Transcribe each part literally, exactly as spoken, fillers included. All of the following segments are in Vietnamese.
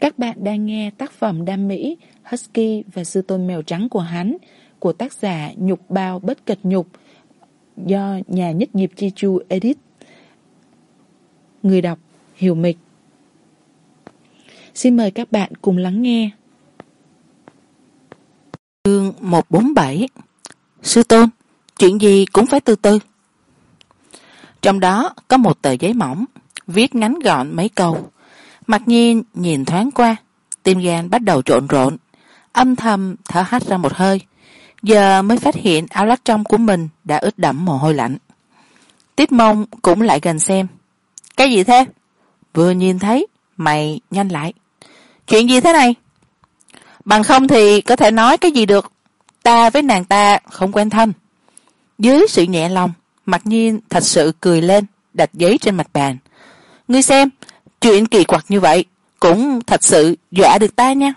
Các bạn đang nghe tác phẩm đam mỹ Husky và sư tôn mèo trắng của hắn của tác giả Nhục Bao Bất Cật Nhục do nhà nhất nghiệp Chi Chu edit. Người đọc Hiểu Mịch. Xin mời các bạn cùng lắng nghe. Chương một trăm bốn mươi bảy. Sư tôn, chuyện gì cũng phải từ từ. Trong đó có một tờ giấy mỏng, viết ngắn gọn mấy câu. Mặc nhiên nhìn thoáng qua, tim gan bắt đầu trộn rộn, âm thầm thở hắt ra một hơi. Giờ mới phát hiện áo lót trong của mình đã ướt đẫm mồ hôi lạnh. Tiết Mông cũng lại gần xem. Cái gì thế? Vừa nhìn thấy, mày nhanh lại. Chuyện gì thế này? Bằng không thì có thể nói cái gì được. Ta với nàng ta không quen thân. Dưới sự nhẹ lòng, Mặc Nhiên thật sự cười lên, đặt giấy trên mặt bàn. Ngươi xem, chuyện kỳ quặc như vậy cũng thật sự dọa được ta nha.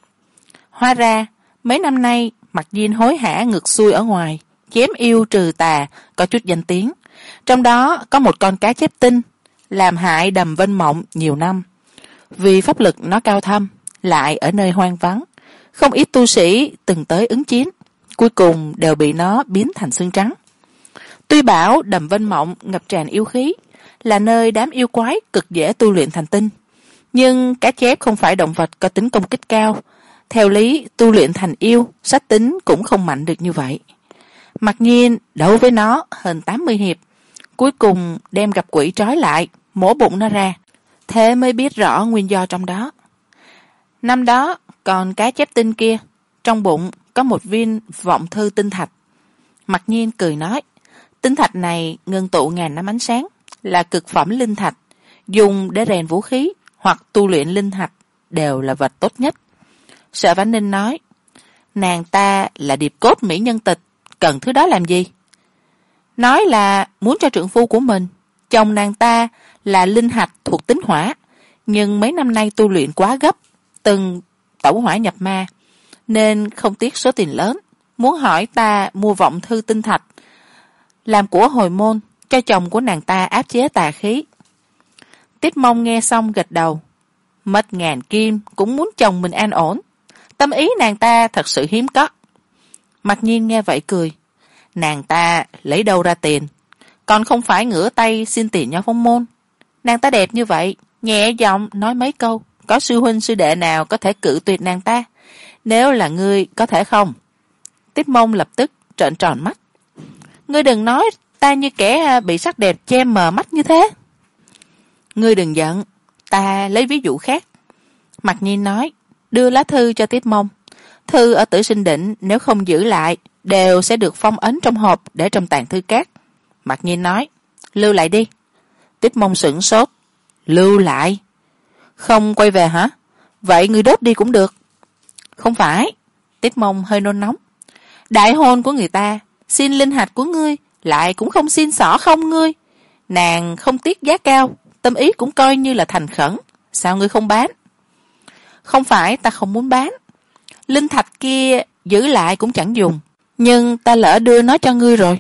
Hóa ra mấy năm nay Mặc Nhiên hối hả ngược xuôi ở ngoài, chém yêu trừ tà, có chút danh tiếng. Trong đó có một con cá chép tinh làm hại Đầm Vân Mộng nhiều năm. Vì pháp lực nó cao thâm, lại ở nơi hoang vắng, không ít tu sĩ từng tới ứng chiến, cuối cùng đều bị nó biến thành xương trắng. Tuy bảo Đầm Vân Mộng ngập tràn yêu khí, là nơi đám yêu quái cực dễ tu luyện thành tinh, nhưng cá chép không phải động vật có tính công kích cao, theo lý tu luyện thành yêu sách tính cũng không mạnh được như vậy. Mặc nhiên đấu với nó hơn tám mươi hiệp, cuối cùng đem gặp quỷ trói lại, mổ bụng nó ra, thế mới biết rõ nguyên do trong đó. Năm đó còn cá chép tinh kia, trong bụng có một viên vọng thư tinh thạch. Mặc nhiên cười nói, tinh thạch này ngưng tụ ngàn năm ánh sáng, là cực phẩm linh thạch, dùng để rèn vũ khí hoặc tu luyện linh thạch đều là vật tốt nhất. Sở Vãn Ninh nói, nàng ta là điệp cốt mỹ nhân tịch, cần thứ đó làm gì? Nói là muốn cho trượng phu của mình. Chồng nàng ta là linh hạch thuộc tính hỏa, nhưng mấy năm nay tu luyện quá gấp, từng tẩu hỏa nhập ma, nên không tiếc số tiền lớn, muốn hỏi ta mua vọng thư tinh thạch làm của hồi môn cho chồng của nàng ta áp chế tà khí. Tiết Mông nghe xong gật đầu. Mất ngàn kim cũng muốn chồng mình an ổn, tâm ý nàng ta thật sự hiếm có. Mặc nhiên nghe vậy cười. Nàng ta lấy đâu ra tiền, còn không phải ngửa tay xin tiền Nho Phong môn. Nàng ta đẹp như vậy, nhẹ giọng nói mấy câu, có sư huynh sư đệ nào có thể cự tuyệt nàng ta? Nếu là ngươi có thể không? Tiết Mông lập tức trợn tròn mắt. Ngươi đừng nói ta như kẻ bị sắc đẹp che mờ mắt như thế. Ngươi đừng giận, ta lấy ví dụ khác. Mặc nhiên nói, đưa lá thư cho Tiết Mông. Thư ở Tử Sinh Định nếu không giữ lại, đều sẽ được phong ấn trong hộp để trong tàng thư cát. Mặc nhiên nói, lưu lại đi. Tiết Mông sửng sốt. Lưu lại? Không quay về hả? Vậy ngươi đốt đi cũng được. Không phải. Tiết Mông hơi nôn nóng. Đại hôn của người ta, xin linh hạch của ngươi, lại cũng không xin xỏ không ngươi. Nàng không tiếc giá cao, tâm ý cũng coi như là thành khẩn. Sao ngươi không bán? Không phải ta không muốn bán. Linh thạch kia giữ lại cũng chẳng dùng, nhưng ta lỡ đưa nó cho ngươi rồi.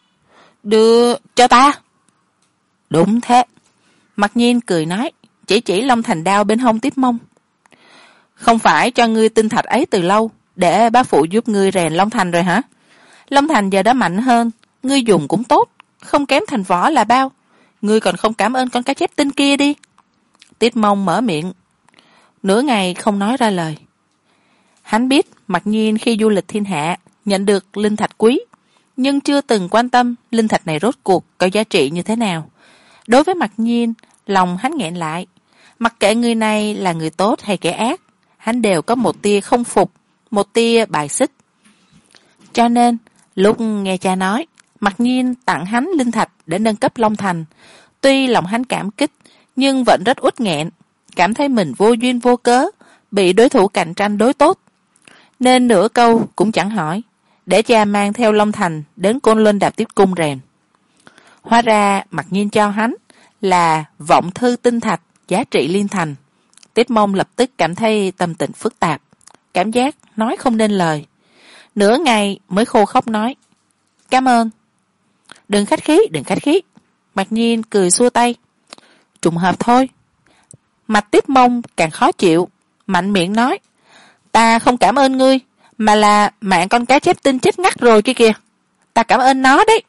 Đưa cho ta? Đúng thế. Mặc nhiên cười nói, chỉ chỉ Long Thành đao bên hông Tiết Mông. Không phải cho ngươi tinh thạch ấy từ lâu, để bá phụ giúp ngươi rèn Long Thành rồi hả? Long Thành giờ đã mạnh hơn, ngươi dùng cũng tốt, không kém thành võ là bao. Ngươi còn không cảm ơn con cá chép tinh kia đi. Tiết Mông mở miệng, nửa ngày không nói ra lời. Hắn biết Mặc nhiên khi du lịch thiên hạ nhận được linh thạch quý, nhưng chưa từng quan tâm linh thạch này rốt cuộc có giá trị như thế nào. Đối với Mặc nhiên, lòng hắn nghẹn lại. Mặc kệ người này là người tốt hay kẻ ác, hắn đều có một tia không phục, một tia bài xích. Cho nên lúc nghe cha nói Mặc nhiên tặng hắn linh thạch để nâng cấp Long Thành, tuy lòng hắn cảm kích nhưng vẫn rất uất nghẹn, cảm thấy mình vô duyên vô cớ bị đối thủ cạnh tranh đối tốt, nên nửa câu cũng chẳng hỏi, để cha mang theo Long Thành đến Côn Luân Đạp Tiếp Cung rèn. Hóa ra Mặc nhiên cho hắn là vọng thư tinh thạch giá trị liên thành. Tiết Mông lập tức cảm thấy tâm tình phức tạp, cảm giác nói không nên lời. Nửa ngày mới khô khóc nói, cảm ơn. Đừng khách khí, đừng khách khí. Mặc nhiên cười xua tay, trùng hợp thôi. Mặt Tiết Mông càng khó chịu, mạnh miệng nói, ta không cảm ơn ngươi, mà là mạng con cá chép tinh chết ngắt rồi kia kìa, ta cảm ơn nó đấy.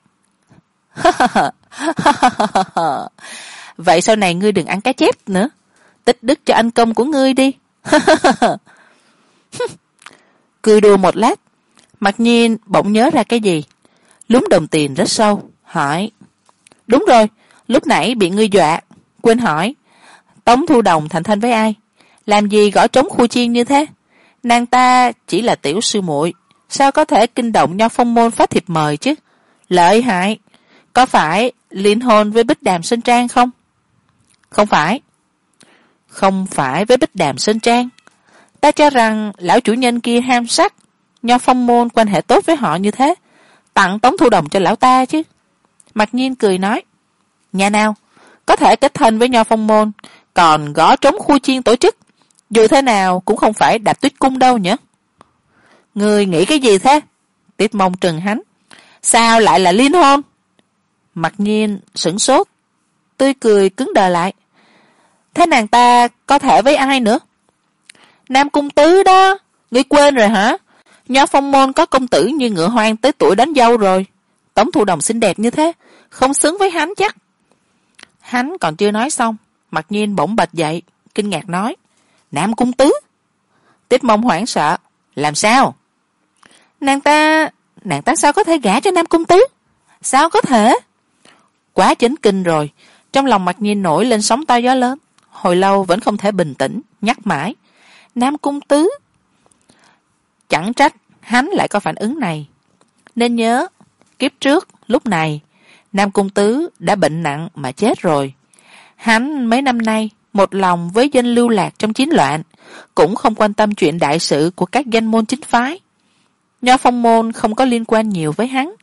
Vậy sau này ngươi đừng ăn cá chép nữa, tích đức cho anh công của ngươi đi. Cười đùa một lát, Mặc Nhiên bỗng nhớ ra cái gì, lún đồng tiền rất sâu, hỏi, đúng rồi, lúc nãy bị ngươi dọa, quên hỏi, Tống Thu Đồng thành thân với ai, làm gì gõ trống khu chiên như thế? Nàng ta chỉ là tiểu sư muội, sao có thể kinh động Nho Phong môn phát thiệp mời chứ? Lợi hại, có phải liên hôn với Bích Đàm Sơn Trang không? Không phải. Không phải với Bích Đàm Sơn Trang. Ta cho rằng lão chủ nhân kia ham sắc, Nho Phong môn quan hệ tốt với họ như thế, tặng Tống Thu Đồng cho lão ta chứ. Mặc Nhiên cười nói, nhà nào có thể kết thân với Nho Phong môn, còn gõ trống khu chiên tổ chức, dù thế nào cũng không phải Đạp Tuyết cung đâu nhỉ? Người nghĩ cái gì thế? Tiết Mông trừng hắn, sao lại là liên hôn? Mặc Nhiên sửng sốt, tươi cười cứng đờ lại. Thế nàng ta có thể với ai nữa? Nam Cung Tứ đó, ngươi quên rồi hả? Nho Phong môn có công tử như Ngựa Hoang tới tuổi đánh dâu rồi. Tống Thu Đồng xinh đẹp như thế, không xứng với hắn chắc. Hắn còn chưa nói xong, Mặc Nhiên bỗng bật dậy, kinh ngạc nói, Nam Cung Tứ. Tiết Mông hoảng sợ, làm sao? Nàng ta, nàng ta sao có thể gả cho Nam Cung Tứ? Sao có thể? Quá chấn kinh rồi, trong lòng Mặc Nhiên nổi lên sóng to gió lớn, hồi lâu vẫn không thể bình tĩnh, nhắc mãi, Nam Cung Tứ. Chẳng trách hắn lại có phản ứng này. Nên nhớ, kiếp trước, lúc này, Nam Cung Tứ đã bệnh nặng mà chết rồi. Hắn mấy năm nay, một lòng với danh lưu lạc trong chiến loạn, cũng không quan tâm chuyện đại sự của các danh môn chính phái. Nho Phong môn không có liên quan nhiều với hắn.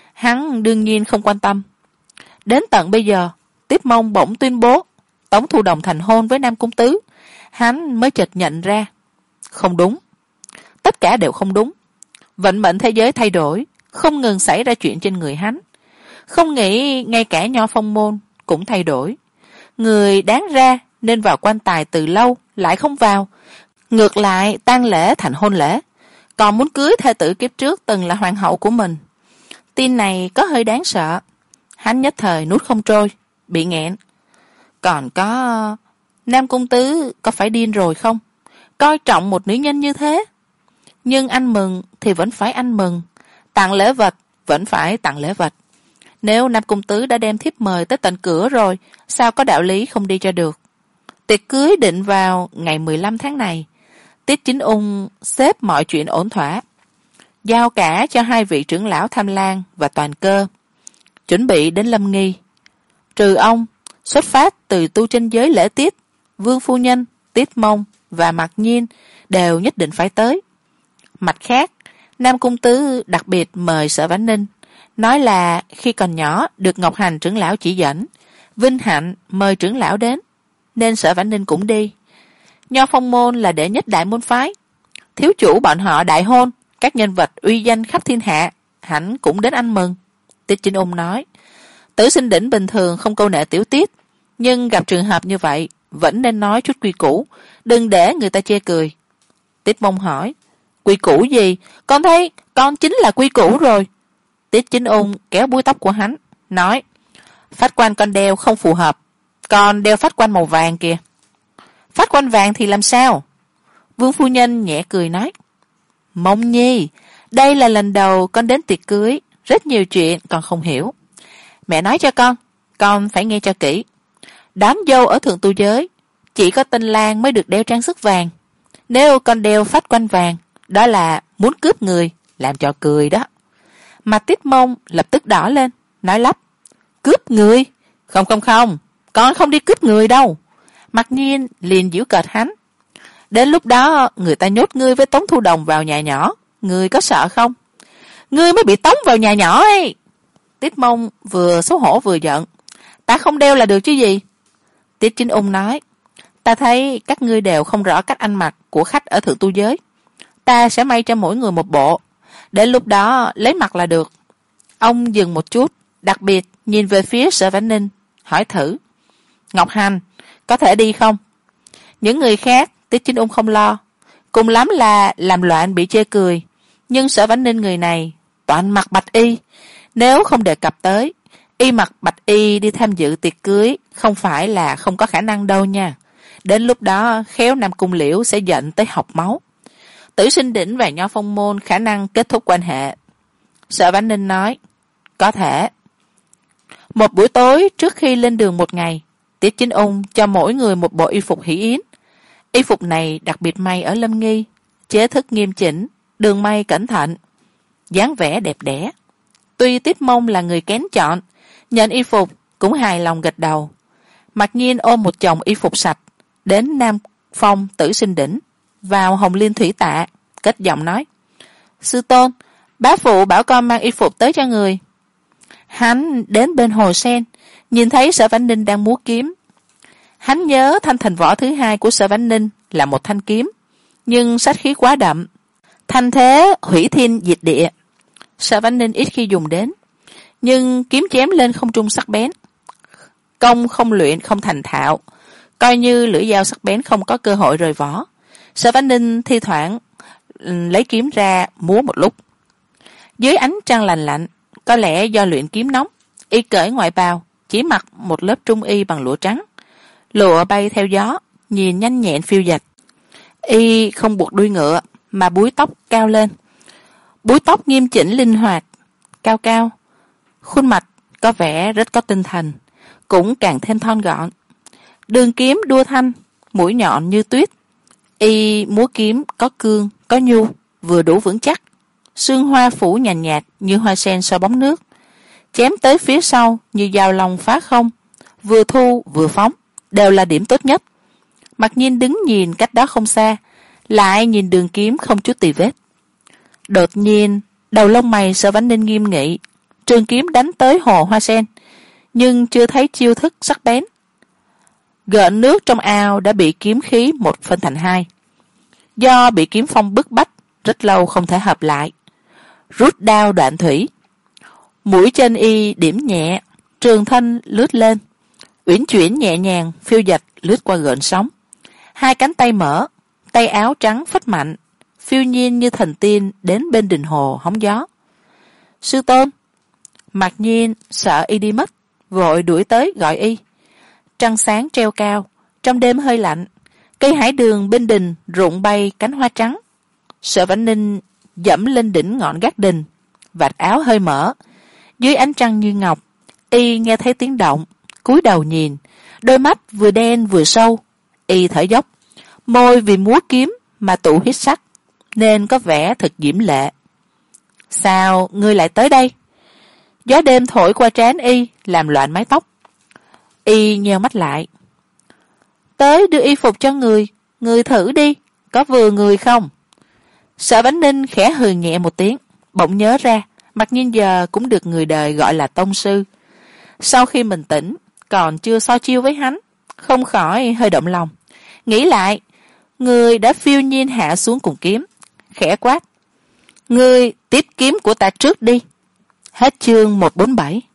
Hắn đương nhiên không quan tâm. Đến tận bây giờ, Tiết Mông bỗng tuyên bố Tống Thu Đồng thành hôn với Nam Cung Tứ, hắn mới chợt nhận ra. Không đúng. Tất cả đều không đúng. Vận mệnh thế giới thay đổi, không ngừng xảy ra chuyện trên người hắn. Không nghĩ ngay cả Nho Phong môn cũng thay đổi. Người đáng ra nên vào quan tài từ lâu lại không vào, ngược lại tang lễ thành hôn lễ, còn muốn cưới thê tử kiếp trước từng là hoàng hậu của mình. Tin này có hơi đáng sợ. Hắn nhất thời nuốt không trôi, bị nghẹn. Còn có, Nam Cung Tứ có phải điên rồi không? Coi trọng một nữ nhân như thế. Nhưng ăn mừng thì vẫn phải ăn mừng, tặng lễ vật vẫn phải tặng lễ vật. Nếu Nam Cung Tứ đã đem thiếp mời tới tận cửa rồi, sao có đạo lý không đi cho được? Tiệc cưới định vào ngày mười lăm tháng này. Tiết Chính Ung xếp mọi chuyện ổn thỏa, giao cả cho hai vị trưởng lão Tham Lang và Toàn Cơ, chuẩn bị đến lâm nghi. Trừ ông, xuất phát từ tu chân giới lễ tiết, Vương phu nhân, Tiết Mông và Mặc Nhiên đều nhất định phải tới. Mặt khác, Nam Cung Tứ đặc biệt mời Sở Vãn Ninh, nói là khi còn nhỏ được Ngọc Hành trưởng lão chỉ dẫn, vinh hạnh mời trưởng lão đến, nên Sở Vãn Ninh cũng đi. Nho Phong môn là đệ nhất đại môn phái, thiếu chủ bọn họ đại hôn, các nhân vật uy danh khắp thiên hạ, hẳn cũng đến ăn mừng. Tiết Chính Ung nói, Tử Sinh Đỉnh bình thường không câu nệ tiểu tiết, nhưng gặp trường hợp như vậy vẫn nên nói chút quy củ, đừng để người ta chê cười. Tiết Mông hỏi, quy củ gì? Con thấy con chính là quy củ rồi. Tiết Chính Ung kéo búi tóc của hắn, nói, phách quan con đeo không phù hợp, con đeo phách quan màu vàng kìa. Phách quan vàng thì làm sao? Vương phu nhân nhẹ cười nói, Mông Nhi, đây là lần đầu con đến tiệc cưới, rất nhiều chuyện con không hiểu. Mẹ nói cho con, con phải nghe cho kỹ. Đám dâu ở thượng tu giới, chỉ có Tinh Lang mới được đeo trang sức vàng. Nếu con đeo phách quanh vàng, đó là muốn cướp người, làm trò cười đó. Mặt Tiết Mông lập tức đỏ lên, nói lắp, cướp người? Không không không, con không đi cướp người đâu. Mặc Nhiên liền giễu cợt hắn, đến lúc đó người ta nhốt ngươi với Tống Thu Đồng vào nhà nhỏ, ngươi có sợ không? Ngươi mới bị tống vào nhà nhỏ ấy. Tiết Mông vừa xấu hổ vừa giận, ta không đeo là được chứ gì. Tiết Chính Ung nói, ta thấy các ngươi đều không rõ cách ăn mặc của khách ở thượng tu giới, ta sẽ may cho mỗi người một bộ, đến lúc đó lấy mặc là được. Ông dừng một chút, đặc biệt nhìn về phía Sở Vãn Ninh, hỏi thử, Ngọc Hành có thể đi không? Những người khác Tiết Chính Ung không lo, cùng lắm là làm loạn bị chê cười, nhưng Sở Vãn Ninh người này toàn mặc bạch y, nếu không đề cập tới y mặc bạch y đi tham dự tiệc cưới không phải là không có khả năng đâu nha. Đến lúc đó khéo Nam Cung Liễu sẽ giận tới học máu. Tử Sinh Đỉnh và Nho Phong Môn khả năng kết thúc quan hệ. Sở Vãn Ninh nói, có thể. Một buổi tối trước khi lên đường một ngày, Tiết Chính Ung cho mỗi người một bộ y phục hỷ yến. Y phục này đặc biệt may ở Lâm Nghi, chế thức nghiêm chỉnh, đường may cẩn thận, dáng vẻ đẹp đẽ. Tuy Tiết Mông là người kén chọn, nhận y phục cũng hài lòng gật đầu. Mặc nhiên ôm một chồng y phục sạch đến Nam Phong Tử Sinh Đỉnh, vào Hồng Liên Thủy Tạ, cất giọng nói, sư tôn, bá phụ bảo con mang y phục tới cho người. Hắn đến bên hồ sen, nhìn thấy Sở Vãn Ninh đang múa kiếm. Hắn nhớ thanh thành võ thứ hai của Sở Vãn Ninh là một thanh kiếm, nhưng sát khí quá đậm, thanh thế hủy thiên diệt địa. Sở Vãn Ninh ít khi dùng đến, nhưng kiếm chém lên không trung sắc bén, công không luyện không thành thạo, coi như lưỡi dao sắc bén không có cơ hội rời vỏ. Sở Vãn Ninh thi thoảng lấy kiếm ra múa một lúc. Dưới ánh trăng lành lạnh, có lẽ do luyện kiếm nóng, y cởi ngoại bào, chỉ mặc một lớp trung y bằng lụa trắng. Lụa bay theo gió, nhìn nhanh nhẹn phiêu dật. Y không buộc đuôi ngựa, mà búi tóc cao lên. Búi tóc nghiêm chỉnh linh hoạt, cao cao. Khuôn mặt có vẻ rất có tinh thần, cũng càng thêm thon gọn. Đường kiếm đua thanh, mũi nhọn như tuyết. Y múa kiếm có cương, có nhu, vừa đủ vững chắc. Sương hoa phủ nhàn nhạt như hoa sen sau bóng nước. Chém tới phía sau như dao long phá không, vừa thu vừa phóng, đều là điểm tốt nhất. Mặc nhiên đứng nhìn cách đó không xa, lại nhìn đường kiếm không chút tì vết. Đột nhiên, đầu lông mày Sở Vãn Ninh nghiêm nghị, trường kiếm đánh tới hồ hoa sen, nhưng chưa thấy chiêu thức sắc bén. Gợn nước trong ao đã bị kiếm khí một phân thành hai. Do bị kiếm phong bức bách, rất lâu không thể hợp lại. Rút đao đoạn thủy. Mũi chân y điểm nhẹ, trường thanh lướt lên, uyển chuyển nhẹ nhàng phiêu dật lướt qua gợn sóng. Hai cánh tay mở, tay áo trắng phất mạnh, phiêu nhiên như thần tiên đến bên đình hồ hóng gió. Sư tôn. Mặc nhiên sợ y đi mất, vội đuổi tới gọi y. Trăng sáng treo cao, trong đêm hơi lạnh, cây hải đường bên đình rụng bay cánh hoa trắng. Sở Vãn Ninh dẫm lên đỉnh ngọn gác đình, vạt áo hơi mở, dưới ánh trăng như ngọc. Y nghe thấy tiếng động, cúi đầu nhìn, đôi mắt vừa đen vừa sâu. Y thở dốc, môi vì múa kiếm mà tụ huyết sắc, nên có vẻ thật diễm lệ. Sao ngươi lại tới đây? Gió đêm thổi qua trán y, làm loạn mái tóc. Y nheo mắt lại. Tới đưa y phục cho người, người thử đi, có vừa người không? Sở Vãn Ninh khẽ hừ nhẹ một tiếng, bỗng nhớ ra, Mặc nhiên giờ cũng được người đời gọi là tông sư. Sau khi mình tỉnh, còn chưa so chiêu với hắn, không khỏi hơi động lòng. Nghĩ lại, người đã phiêu nhiên hạ xuống cùng kiếm, khẽ quát. Ngươi tiếp kiếm của ta trước đi. Hết chương một bốn bảy.